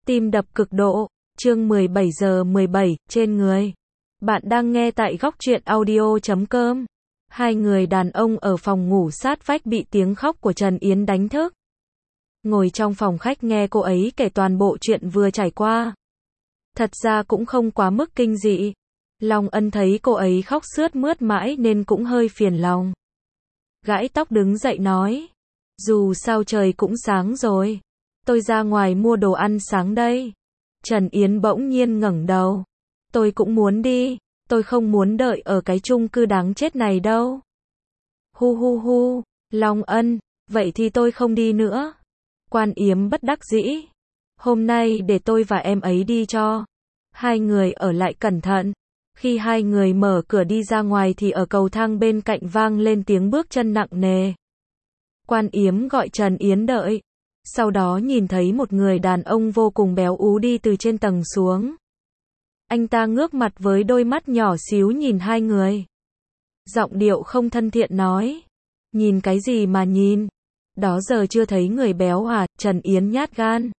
Tim đập cực độ, chương 17 giờ 17, trên người. Bạn đang nghe tại góc truyện audio.com. Hai người đàn ông ở phòng ngủ sát vách bị tiếng khóc của Trần Yến đánh thức. Ngồi trong phòng khách nghe cô ấy kể toàn bộ chuyện vừa trải qua. Thật ra cũng không quá mức kinh dị. Long Ân thấy cô ấy khóc sướt mướt mãi nên cũng hơi phiền lòng. Gãi tóc đứng dậy nói. Dù sao trời cũng sáng rồi. Tôi ra ngoài mua đồ ăn sáng đây. Trần Yến bỗng nhiên ngẩng đầu. Tôi cũng muốn đi. Tôi không muốn đợi ở cái chung cư đáng chết này đâu. Hu hu hu. Long Ân. Vậy thì tôi không đi nữa. Quan Yếm bất đắc dĩ. Hôm nay để tôi và em ấy đi cho. Hai người ở lại cẩn thận. Khi hai người mở cửa đi ra ngoài thì ở cầu thang bên cạnh vang lên tiếng bước chân nặng nề. Quan Yếm gọi Trần Yến đợi. Sau đó nhìn thấy một người đàn ông vô cùng béo ú đi từ trên tầng xuống. Anh ta ngước mặt với đôi mắt nhỏ xíu nhìn hai người. Giọng điệu không thân thiện nói. Nhìn cái gì mà nhìn? Đó giờ chưa thấy người béo à? Trần Yến nhát gan.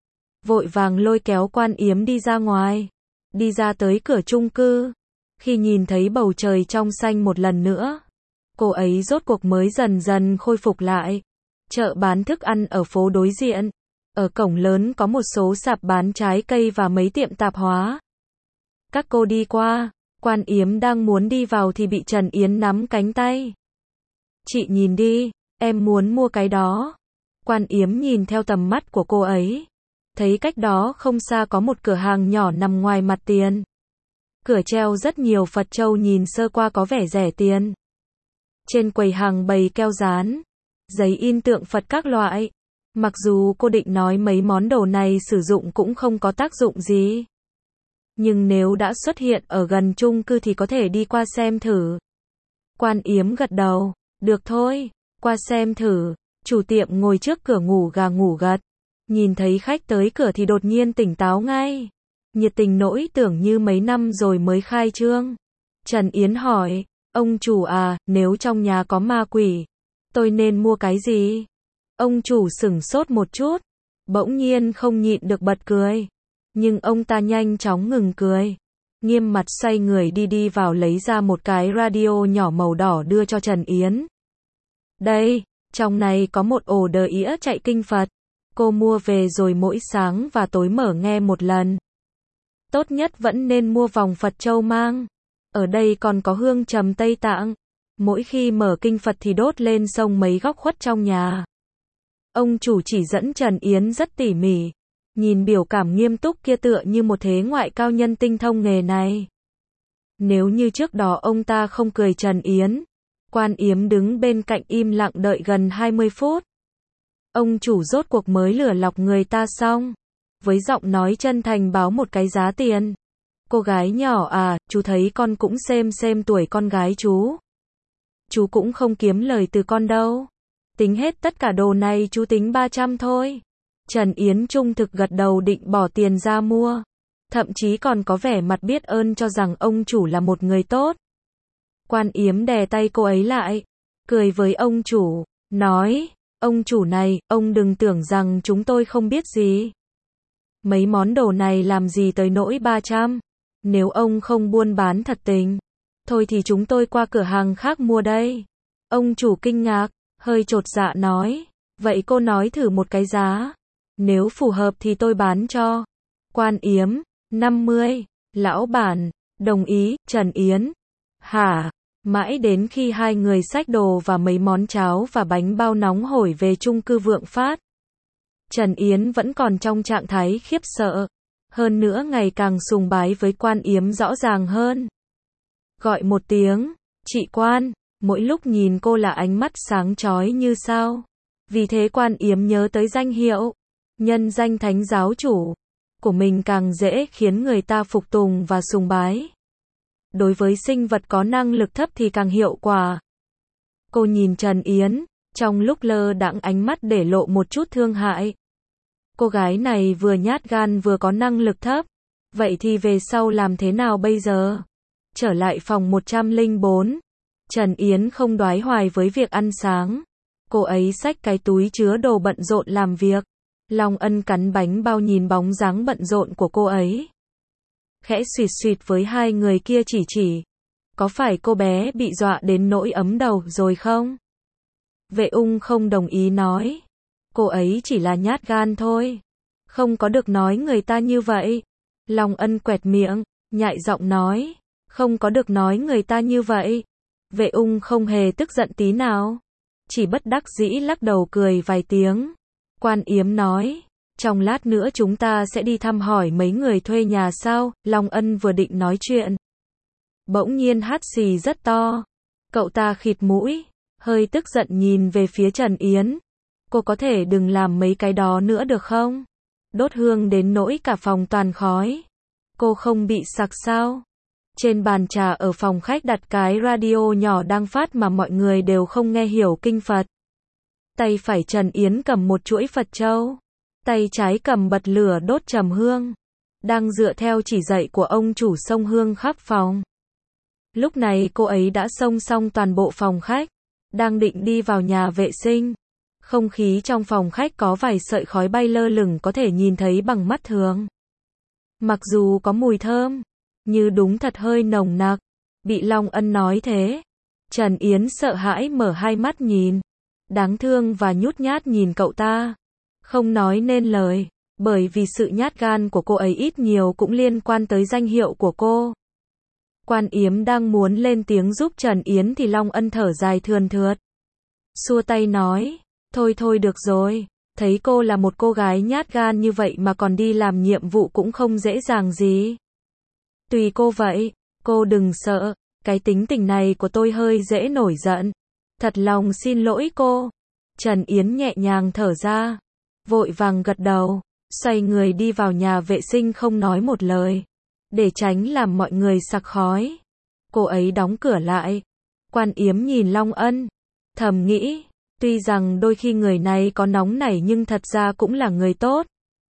Vội vàng lôi kéo Quan Yếm đi ra ngoài. Đi ra tới cửa chung cư. Khi nhìn thấy bầu trời trong xanh một lần nữa, cô ấy rốt cuộc mới dần dần khôi phục lại. Chợ bán thức ăn ở phố đối diện. Ở cổng lớn có một số sạp bán trái cây và mấy tiệm tạp hóa. Các cô đi qua. Quan Yếm đang muốn đi vào thì bị Trần Yến nắm cánh tay. Chị nhìn đi, em muốn mua cái đó. Quan Yếm nhìn theo tầm mắt của cô ấy. Thấy cách đó không xa có một cửa hàng nhỏ nằm ngoài mặt tiền. Cửa treo rất nhiều Phật châu nhìn sơ qua có vẻ rẻ tiền. Trên quầy hàng bày keo dán, giấy in tượng Phật các loại. Mặc dù cô định nói mấy món đồ này sử dụng cũng không có tác dụng gì. Nhưng nếu đã xuất hiện ở gần chung cư thì có thể đi qua xem thử. Quan Yếm gật đầu. Được thôi, qua xem thử. Chủ tiệm ngồi trước cửa ngủ gà ngủ gật. Nhìn thấy khách tới cửa thì đột nhiên tỉnh táo ngay. Nhiệt tình nỗi tưởng như mấy năm rồi mới khai trương. Trần Yến hỏi, ông chủ à, nếu trong nhà có ma quỷ, tôi nên mua cái gì? Ông chủ sửng sốt một chút, bỗng nhiên không nhịn được bật cười. Nhưng ông ta nhanh chóng ngừng cười. Nghiêm mặt xoay người đi vào lấy ra một cái radio nhỏ màu đỏ đưa cho Trần Yến. Đây, trong này có một ổ đờ ĩa chạy kinh Phật. Cô mua về rồi mỗi sáng và tối mở nghe một lần. Tốt nhất vẫn nên mua vòng Phật châu mang. Ở đây còn có hương trầm Tây Tạng. Mỗi khi mở kinh Phật thì đốt lên xông mấy góc khuất trong nhà. Ông chủ chỉ dẫn Trần Yến rất tỉ mỉ. Nhìn biểu cảm nghiêm túc kia tựa như một thế ngoại cao nhân tinh thông nghề này. Nếu như trước đó ông ta không cười Trần Yến, Quan Yếm đứng bên cạnh im lặng đợi gần 20 phút. Ông chủ rốt cuộc mới lừa lọc người ta xong. Với giọng nói chân thành báo một cái giá tiền. Cô gái nhỏ à, chú thấy con cũng xem tuổi con gái chú. Chú cũng không kiếm lời từ con đâu. Tính hết tất cả đồ này chú tính 300 thôi. Trần Yến trung thực gật đầu định bỏ tiền ra mua. Thậm chí còn có vẻ mặt biết ơn cho rằng ông chủ là một người tốt. Quan Yếm đè tay cô ấy lại. Cười với ông chủ. Nói, ông chủ này, ông đừng tưởng rằng chúng tôi không biết gì. Mấy món đồ này làm gì tới nỗi 300. Nếu ông không buôn bán thật tình, thôi thì chúng tôi qua cửa hàng khác mua đây. Ông chủ kinh ngạc, hơi chột dạ nói. Vậy cô nói thử một cái giá. Nếu phù hợp thì tôi bán cho. Quan Yếm, 50. Lão bản, đồng ý. Trần Yến, hả? Mãi đến khi hai người xách đồ và mấy món cháo và bánh bao nóng hổi về chung cư Vượng Phát. Trần Yến vẫn còn trong trạng thái khiếp sợ. Hơn nữa ngày càng sùng bái với Quan Yếm rõ ràng hơn. Gọi một tiếng, chị Quan, mỗi lúc nhìn cô là ánh mắt sáng chói như sao. Vì thế Quan Yếm nhớ tới danh hiệu, nhân danh thánh giáo chủ của mình càng dễ khiến người ta phục tùng và sùng bái. Đối với sinh vật có năng lực thấp thì càng hiệu quả. Cô nhìn Trần Yến, trong lúc lơ đãng ánh mắt để lộ một chút thương hại. Cô gái này vừa nhát gan vừa có năng lực thấp. Vậy thì về sau làm thế nào bây giờ? Trở lại phòng 104. Trần Yến không đoái hoài với việc ăn sáng. Cô ấy xách cái túi chứa đồ bận rộn làm việc. Long Ân cắn bánh bao nhìn bóng dáng bận rộn của cô ấy. Khẽ xuyệt xuyệt với hai người kia chỉ. Có phải cô bé bị dọa đến nỗi ấm đầu rồi không? Vệ Ung không đồng ý nói. Cô ấy chỉ là nhát gan thôi. Không có được nói người ta như vậy. Long Ân quẹt miệng, nhại giọng nói. Không có được nói người ta như vậy. Vệ Ung không hề tức giận tí nào. Chỉ bất đắc dĩ lắc đầu cười vài tiếng. Quan Yếm nói. Trong lát nữa chúng ta sẽ đi thăm hỏi mấy người thuê nhà sao? Long Ân vừa định nói chuyện. Bỗng nhiên hắt xì rất to. Cậu ta khịt mũi, hơi tức giận nhìn về phía Trần Yến. Cô có thể đừng làm mấy cái đó nữa được không? Đốt hương đến nỗi cả phòng toàn khói. Cô không bị sặc sao? Trên bàn trà ở phòng khách đặt cái radio nhỏ đang phát mà mọi người đều không nghe hiểu kinh Phật. Tay phải Trần Yến cầm một chuỗi Phật châu. Tay trái cầm bật lửa đốt trầm hương. Đang dựa theo chỉ dạy của ông chủ xông hương khắp phòng. Lúc này cô ấy đã xông xong toàn bộ phòng khách. Đang định đi vào nhà vệ sinh. Không khí trong phòng khách có vài sợi khói bay lơ lửng có thể nhìn thấy bằng mắt thường. Mặc dù có mùi thơm, như đúng thật hơi nồng nặc. Bị Long Ân nói thế. Trần Yến sợ hãi mở hai mắt nhìn. Đáng thương và nhút nhát nhìn cậu ta. Không nói nên lời. Bởi vì sự nhát gan của cô ấy ít nhiều cũng liên quan tới danh hiệu của cô. Quan Yếm đang muốn lên tiếng giúp Trần Yến thì Long Ân thở dài thườn thượt. Xua tay nói. Thôi được rồi. Thấy cô là một cô gái nhát gan như vậy mà còn đi làm nhiệm vụ cũng không dễ dàng gì. Tùy cô vậy. Cô đừng sợ. Cái tính tình này của tôi hơi dễ nổi giận. Thật lòng xin lỗi cô. Trần Yến nhẹ nhàng thở ra. Vội vàng gật đầu. Xoay người đi vào nhà vệ sinh không nói một lời. Để tránh làm mọi người sặc khói. Cô ấy đóng cửa lại. Quan Yếm nhìn Long Ân. Thầm nghĩ. Tuy rằng đôi khi người này có nóng nảy nhưng thật ra cũng là người tốt.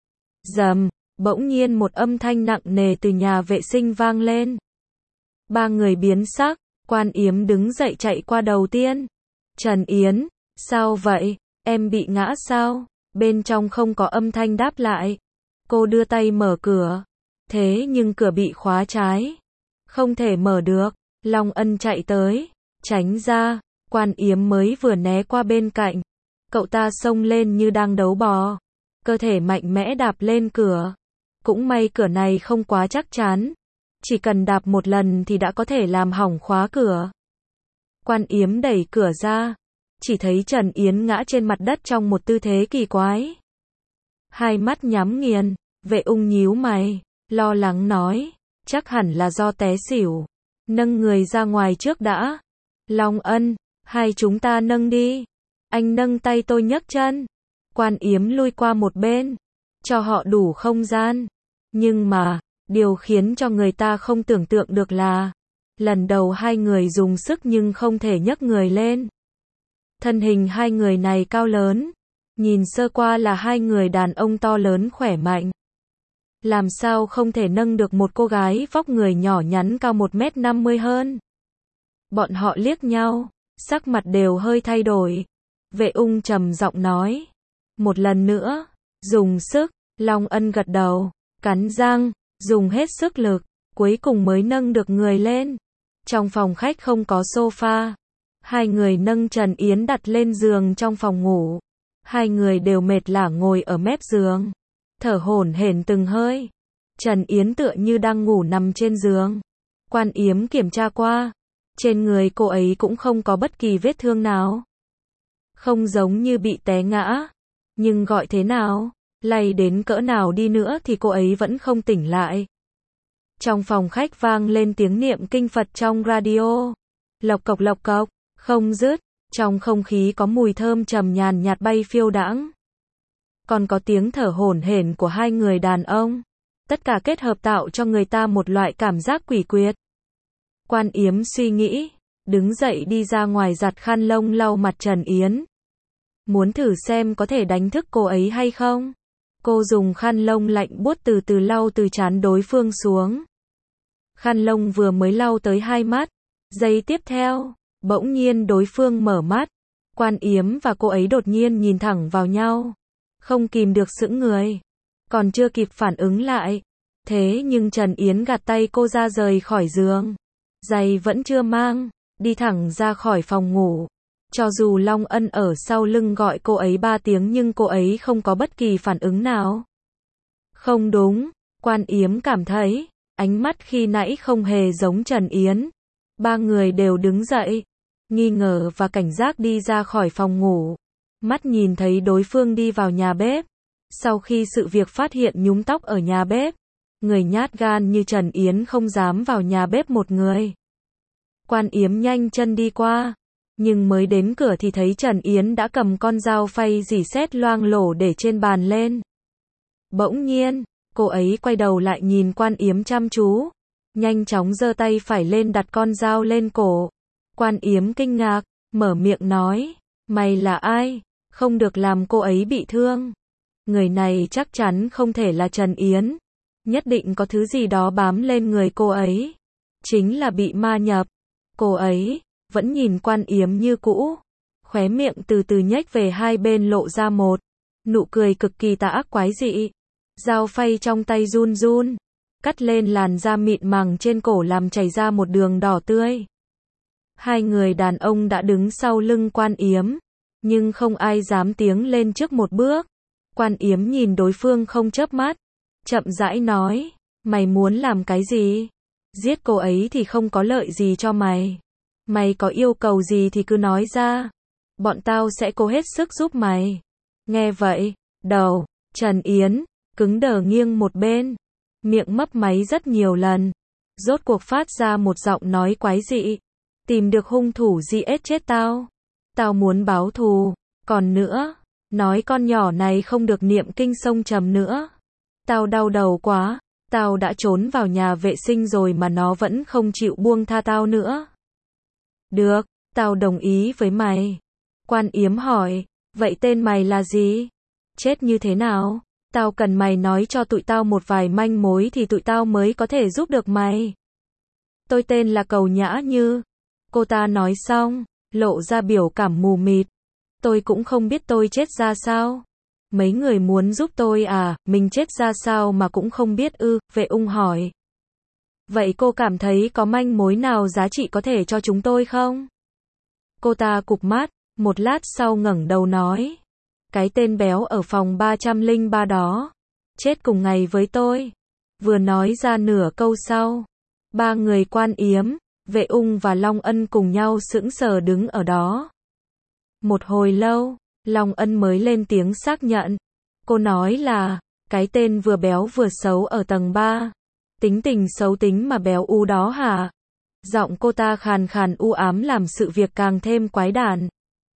Rầm. Bỗng nhiên một âm thanh nặng nề từ nhà vệ sinh vang lên. Ba người biến sắc. Quan Yếm đứng dậy chạy qua đầu tiên. Trần Yến. Sao vậy? Em bị ngã sao? Bên trong không có âm thanh đáp lại. Cô đưa tay mở cửa. Thế nhưng cửa bị khóa trái. Không thể mở được. Long Ân chạy tới. Tránh ra. Quan Yếm mới vừa né qua bên cạnh. Cậu ta xông lên như đang đấu bò. Cơ thể mạnh mẽ đạp lên cửa. Cũng may cửa này không quá chắc chắn. Chỉ cần đạp một lần thì đã có thể làm hỏng khóa cửa. Quan Yếm đẩy cửa ra. Chỉ thấy Trần Yến ngã trên mặt đất trong một tư thế kỳ quái. Hai mắt nhắm nghiền. Vệ Ung nhíu mày. Lo lắng nói. Chắc hẳn là do té xỉu. Nâng người ra ngoài trước đã. Long Ân. Hai chúng ta nâng đi. Anh nâng tay tôi nhấc chân. Quan Yếm lui qua một bên. Cho họ đủ không gian. Nhưng mà, điều khiến cho người ta không tưởng tượng được là, lần đầu hai người dùng sức nhưng không thể nhấc người lên. Thân hình hai người này cao lớn. Nhìn sơ qua là hai người đàn ông to lớn khỏe mạnh. Làm sao không thể nâng được một cô gái vóc người nhỏ nhắn cao 1m50 hơn. Bọn họ liếc nhau. Sắc mặt đều hơi thay đổi. Vệ Ung trầm giọng nói. Một lần nữa. Dùng sức. Long Ân gật đầu. Cắn răng. Dùng hết sức lực. Cuối cùng mới nâng được người lên. Trong phòng khách không có sofa. Hai người nâng Trần Yến đặt lên giường trong phòng ngủ. Hai người đều mệt lả ngồi ở mép giường. Thở hổn hển từng hơi. Trần Yến tựa như đang ngủ nằm trên giường. Quan Yếm kiểm tra qua. Trên người cô ấy cũng không có bất kỳ vết thương nào. Không giống như bị té ngã. Nhưng gọi thế nào, lay đến cỡ nào đi nữa thì cô ấy vẫn không tỉnh lại. Trong phòng khách vang lên tiếng niệm kinh Phật trong radio. Lộc cộc, không dứt. Trong không khí có mùi thơm trầm nhàn nhạt bay phiêu đãng. Còn có tiếng thở hổn hển của hai người đàn ông. Tất cả kết hợp tạo cho người ta một loại cảm giác quỷ quyệt. Quan Yếm suy nghĩ, đứng dậy đi ra ngoài giặt khăn lông lau mặt Trần Yến. Muốn thử xem có thể đánh thức cô ấy hay không? Cô dùng khăn lông lạnh buốt từ từ lau từ trán đối phương xuống. Khăn lông vừa mới lau tới hai mắt. Giây tiếp theo, bỗng nhiên đối phương mở mắt. Quan Yếm và cô ấy đột nhiên nhìn thẳng vào nhau. không kìm được sững người. Còn chưa kịp phản ứng lại. Thế nhưng Trần Yến gạt tay cô ra rời khỏi giường. Giày vẫn chưa mang, đi thẳng ra khỏi phòng ngủ. Cho dù Long Ân ở sau lưng gọi cô ấy 3 tiếng nhưng cô ấy không có bất kỳ phản ứng nào. Không đúng, Quan Yếm cảm thấy, ánh mắt khi nãy không hề giống Trần Yến. Ba người đều đứng dậy, nghi ngờ và cảnh giác đi ra khỏi phòng ngủ. Mắt nhìn thấy đối phương đi vào nhà bếp. Sau khi sự việc phát hiện nhúm tóc ở nhà bếp, người nhát gan như Trần Yến không dám vào nhà bếp một người. Quan Yếm nhanh chân đi qua, nhưng mới đến cửa thì thấy Trần Yến đã cầm con dao phay rỉ sét loang lổ để trên bàn lên. Bỗng nhiên, cô ấy quay đầu lại nhìn Quan Yếm chăm chú, nhanh chóng giơ tay phải lên đặt con dao lên cổ. Quan Yếm kinh ngạc, mở miệng nói, mày là ai? Không được làm cô ấy bị thương. Người này chắc chắn không thể là Trần Yến. Nhất định có thứ gì đó bám lên người cô ấy. Chính là bị ma nhập. Cô ấy vẫn nhìn Quan Yếm như cũ. Khóe miệng từ từ nhếch về hai bên lộ ra một nụ cười cực kỳ tà ác quái dị. Dao phay trong tay run run, cắt lên làn da mịn màng trên cổ làm chảy ra một đường đỏ tươi. Hai người đàn ông đã đứng sau lưng Quan Yếm, nhưng không ai dám tiến lên trước một bước. Quan Yếm nhìn đối phương không chớp mắt, chậm rãi nói, mày muốn làm cái gì? Giết cô ấy thì không có lợi gì cho mày. Mày có yêu cầu gì thì cứ nói ra. Bọn tao sẽ cố hết sức giúp mày. Nghe vậy, đầu Trần Yến cứng đờ nghiêng một bên, miệng mấp máy rất nhiều lần. Rốt cuộc phát ra một giọng nói quái dị. Tìm được hung thủ giết chết tao. Tao muốn báo thù. Còn nữa, nói con nhỏ này không được niệm kinh sông trầm nữa. Tao đau đầu quá. Tao đã trốn vào nhà vệ sinh rồi mà nó vẫn không chịu buông tha tao nữa. Được, tao đồng ý với mày. Quan Yếm hỏi, vậy tên mày là gì? Chết như thế nào? Tao cần mày nói cho tụi tao một vài manh mối thì tụi tao mới có thể giúp được mày. Tôi tên là Cầu Nhã Như. Cô ta nói xong, lộ ra biểu cảm mù mịt. Tôi cũng không biết tôi chết ra sao. Mấy người muốn giúp tôi à, mình chết ra sao mà cũng không biết ư, Vệ Ung hỏi. Vậy cô cảm thấy có manh mối nào giá trị có thể cho chúng tôi không? Cô ta cụp mắt, một lát sau ngẩng đầu nói. Cái tên béo ở phòng 303 đó, chết cùng ngày với tôi. Vừa nói ra nửa câu sau, ba người Quan Yếm, Vệ Ung và Long Ân cùng nhau sững sờ đứng ở đó. Một hồi lâu, Long Ân mới lên tiếng xác nhận. Cô nói là, cái tên vừa béo vừa xấu ở tầng 3. Tính tình xấu tính mà béo u đó hả? Giọng cô ta khàn khàn u ám làm sự việc càng thêm quái đản.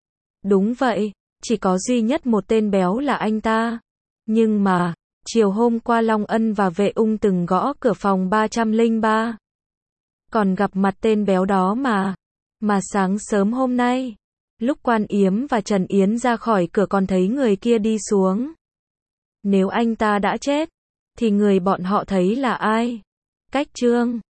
Đúng vậy, chỉ có duy nhất một tên béo là anh ta. Nhưng mà, chiều hôm qua Long Ân và Vệ Ung từng gõ cửa phòng 303. Còn gặp mặt tên béo đó mà. Mà sáng sớm hôm nay, lúc Quan Yếm và Trần Yến ra khỏi cửa còn thấy người kia đi xuống. Nếu anh ta đã chết, thì người bọn họ thấy là ai? Cách chương